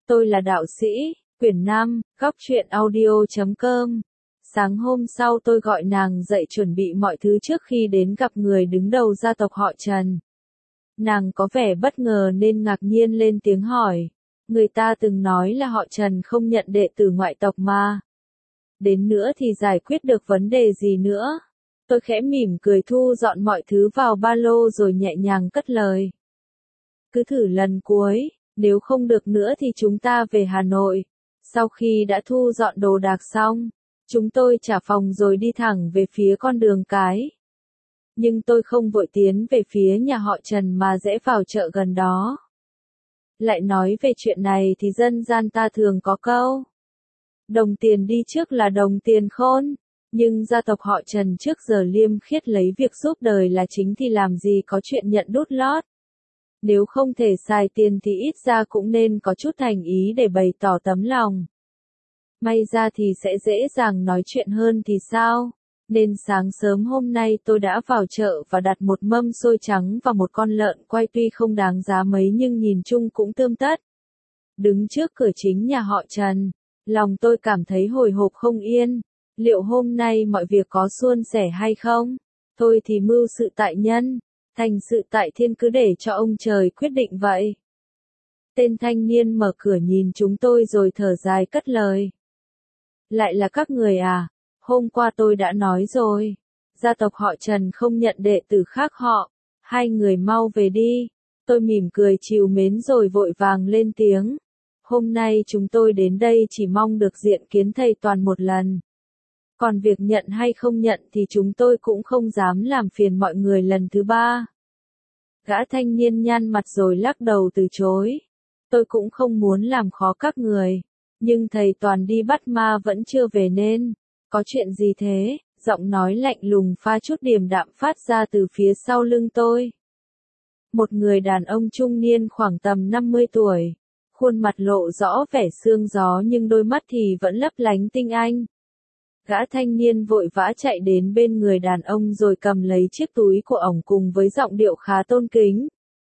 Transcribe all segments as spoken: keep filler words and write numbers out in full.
Tôi là đạo sĩ, quyển năm, góc truyện audio chấm com. Sáng hôm sau tôi gọi nàng dậy chuẩn bị mọi thứ trước khi đến gặp người đứng đầu gia tộc họ Trần. Nàng có vẻ bất ngờ nên ngạc nhiên lên tiếng hỏi. Người ta từng nói là họ Trần không nhận đệ tử ngoại tộc mà. Đến nữa thì giải quyết được vấn đề gì nữa? Tôi khẽ mỉm cười thu dọn mọi thứ vào ba lô rồi nhẹ nhàng cất lời. Cứ thử lần cuối, nếu không được nữa thì chúng ta về Hà Nội. Sau khi đã thu dọn đồ đạc xong, chúng tôi trả phòng rồi đi thẳng về phía con đường cái. Nhưng tôi không vội tiến về phía nhà họ Trần mà rẽ vào chợ gần đó. Lại nói về chuyện này thì dân gian ta thường có câu. Đồng tiền đi trước là đồng tiền khôn. Nhưng gia tộc họ Trần trước giờ liêm khiết lấy việc giúp đời là chính thì làm gì có chuyện nhận đút lót. Nếu không thể xài tiền thì ít ra cũng nên có chút thành ý để bày tỏ tấm lòng. May ra thì sẽ dễ dàng nói chuyện hơn thì sao? Nên sáng sớm hôm nay tôi đã vào chợ và đặt một mâm xôi trắng và một con lợn quay tuy không đáng giá mấy nhưng nhìn chung cũng tươm tất. Đứng trước cửa chính nhà họ Trần, lòng tôi cảm thấy hồi hộp không yên. Liệu hôm nay mọi việc có suôn sẻ hay không? Thôi thì mưu sự tại nhân, thành sự tại thiên, cứ để cho ông trời quyết định vậy. Tên thanh niên mở cửa nhìn chúng tôi rồi thở dài cất lời. Lại là các người à? Hôm qua tôi đã nói rồi. Gia tộc họ Trần không nhận đệ tử khác họ. Hai người mau về đi. Tôi mỉm cười trìu mến rồi vội vàng lên tiếng. Hôm nay chúng tôi đến đây chỉ mong được diện kiến thầy Toàn một lần. Còn việc nhận hay không nhận thì chúng tôi cũng không dám làm phiền mọi người lần thứ ba. Gã thanh niên nhăn mặt rồi lắc đầu từ chối. Tôi cũng không muốn làm khó các người. Nhưng thầy Toàn đi bắt ma vẫn chưa về nên. Có chuyện gì thế? Giọng nói lạnh lùng pha chút điềm đạm phát ra từ phía sau lưng tôi. Một người đàn ông trung niên khoảng tầm năm mươi tuổi. Khuôn mặt lộ rõ vẻ sương gió nhưng đôi mắt thì vẫn lấp lánh tinh anh. Gã thanh niên vội vã chạy đến bên người đàn ông rồi cầm lấy chiếc túi của ổng cùng với giọng điệu khá tôn kính.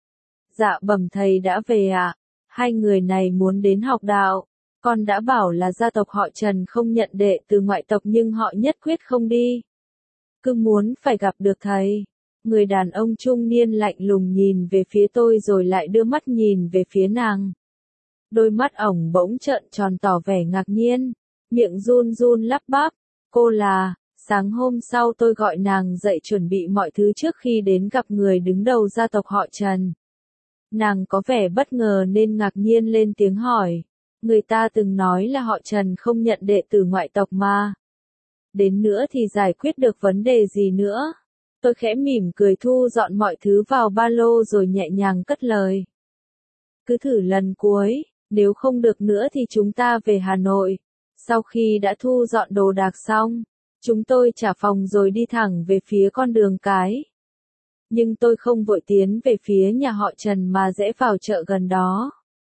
Dạ bẩm thầy đã về ạ. À? Hai người này muốn đến học đạo. Con đã bảo là gia tộc họ Trần không nhận đệ từ ngoại tộc nhưng họ nhất quyết không đi. Cứ muốn phải gặp được thầy. Người đàn ông trung niên lạnh lùng nhìn về phía tôi rồi lại đưa mắt nhìn về phía nàng. Đôi mắt ổng bỗng trợn tròn tỏ vẻ ngạc nhiên. Miệng run run lắp bắp. Cô là, sáng hôm sau tôi gọi nàng dậy chuẩn bị mọi thứ trước khi đến gặp người đứng đầu gia tộc họ Trần. Nàng có vẻ bất ngờ nên ngạc nhiên lên tiếng hỏi. Người ta từng nói là họ Trần không nhận đệ tử ngoại tộc mà. Đến nữa thì giải quyết được vấn đề gì nữa? Tôi khẽ mỉm cười thu dọn mọi thứ vào ba lô rồi nhẹ nhàng cất lời. Cứ thử lần cuối, nếu không được nữa thì chúng ta về Hà Nội. Sau khi đã thu dọn đồ đạc xong, chúng tôi trả phòng rồi đi thẳng về phía con đường cái. Nhưng tôi không vội tiến về phía nhà họ Trần mà rẽ vào chợ gần đó.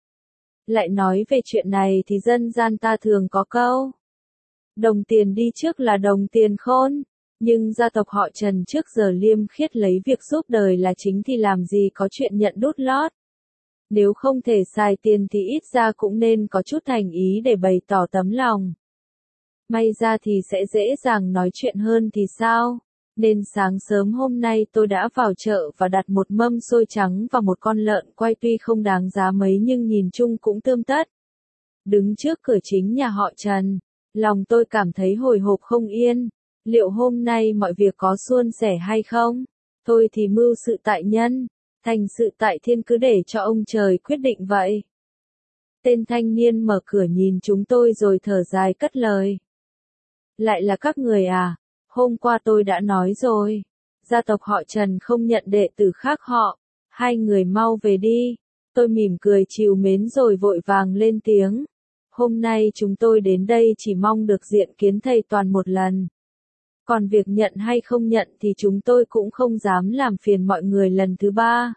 Lại nói về chuyện này thì dân gian ta thường có câu. Đồng tiền đi trước là đồng tiền khôn. Nhưng gia tộc họ Trần trước giờ liêm khiết lấy việc giúp đời là chính thì làm gì có chuyện nhận đút lót. Nếu không thể xài tiền thì ít ra cũng nên có chút thành ý để bày tỏ tấm lòng. May ra thì sẽ dễ dàng nói chuyện hơn thì sao? Nên sáng sớm hôm nay tôi đã vào chợ và đặt một mâm xôi trắng và một con lợn quay tuy không đáng giá mấy nhưng nhìn chung cũng tươm tất. Đứng trước cửa chính nhà họ Trần, lòng tôi cảm thấy hồi hộp không yên. Liệu hôm nay mọi việc có suôn sẻ hay không? Thôi thì mưu sự tại nhân, thành sự tại thiên, cứ để cho ông trời quyết định vậy. Tên thanh niên mở cửa nhìn chúng tôi rồi thở dài cất lời. Lại là các người à? Hôm qua tôi đã nói rồi. Gia tộc họ Trần không nhận đệ tử khác họ. Hai người mau về đi. Tôi mỉm cười trìu mến rồi vội vàng lên tiếng. Hôm nay chúng tôi đến đây chỉ mong được diện kiến thầy Toàn một lần. Còn việc nhận hay không nhận thì chúng tôi cũng không dám làm phiền mọi người lần thứ ba.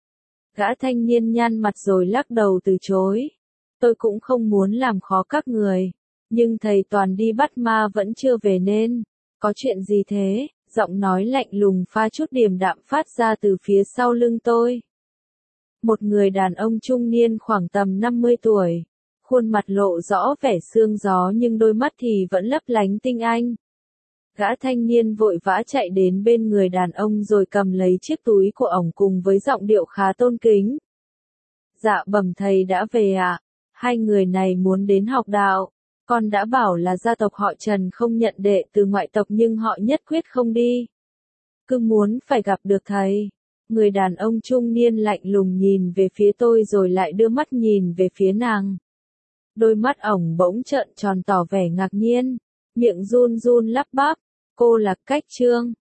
Gã thanh niên nhăn mặt rồi lắc đầu từ chối. Tôi cũng không muốn làm khó các người. Nhưng thầy Toàn đi bắt ma vẫn chưa về nên. Có chuyện gì thế? Giọng nói lạnh lùng pha chút điềm đạm phát ra từ phía sau lưng tôi. Một người đàn ông trung niên khoảng tầm năm mươi tuổi. Khuôn mặt lộ rõ vẻ sương gió nhưng đôi mắt thì vẫn lấp lánh tinh anh. Gã thanh niên vội vã chạy đến bên người đàn ông rồi cầm lấy chiếc túi của ổng cùng với giọng điệu khá tôn kính. Dạ bẩm thầy đã về ạ. À? Hai người này muốn đến học đạo. Con đã bảo là gia tộc họ Trần không nhận đệ từ ngoại tộc nhưng họ nhất quyết không đi. Cứ muốn phải gặp được thầy. Người đàn ông trung niên lạnh lùng nhìn về phía tôi rồi lại đưa mắt nhìn về phía nàng. Đôi mắt ổng bỗng trợn tròn tỏ vẻ ngạc nhiên. Miệng run run lắp bắp. Cô là Cách Trương.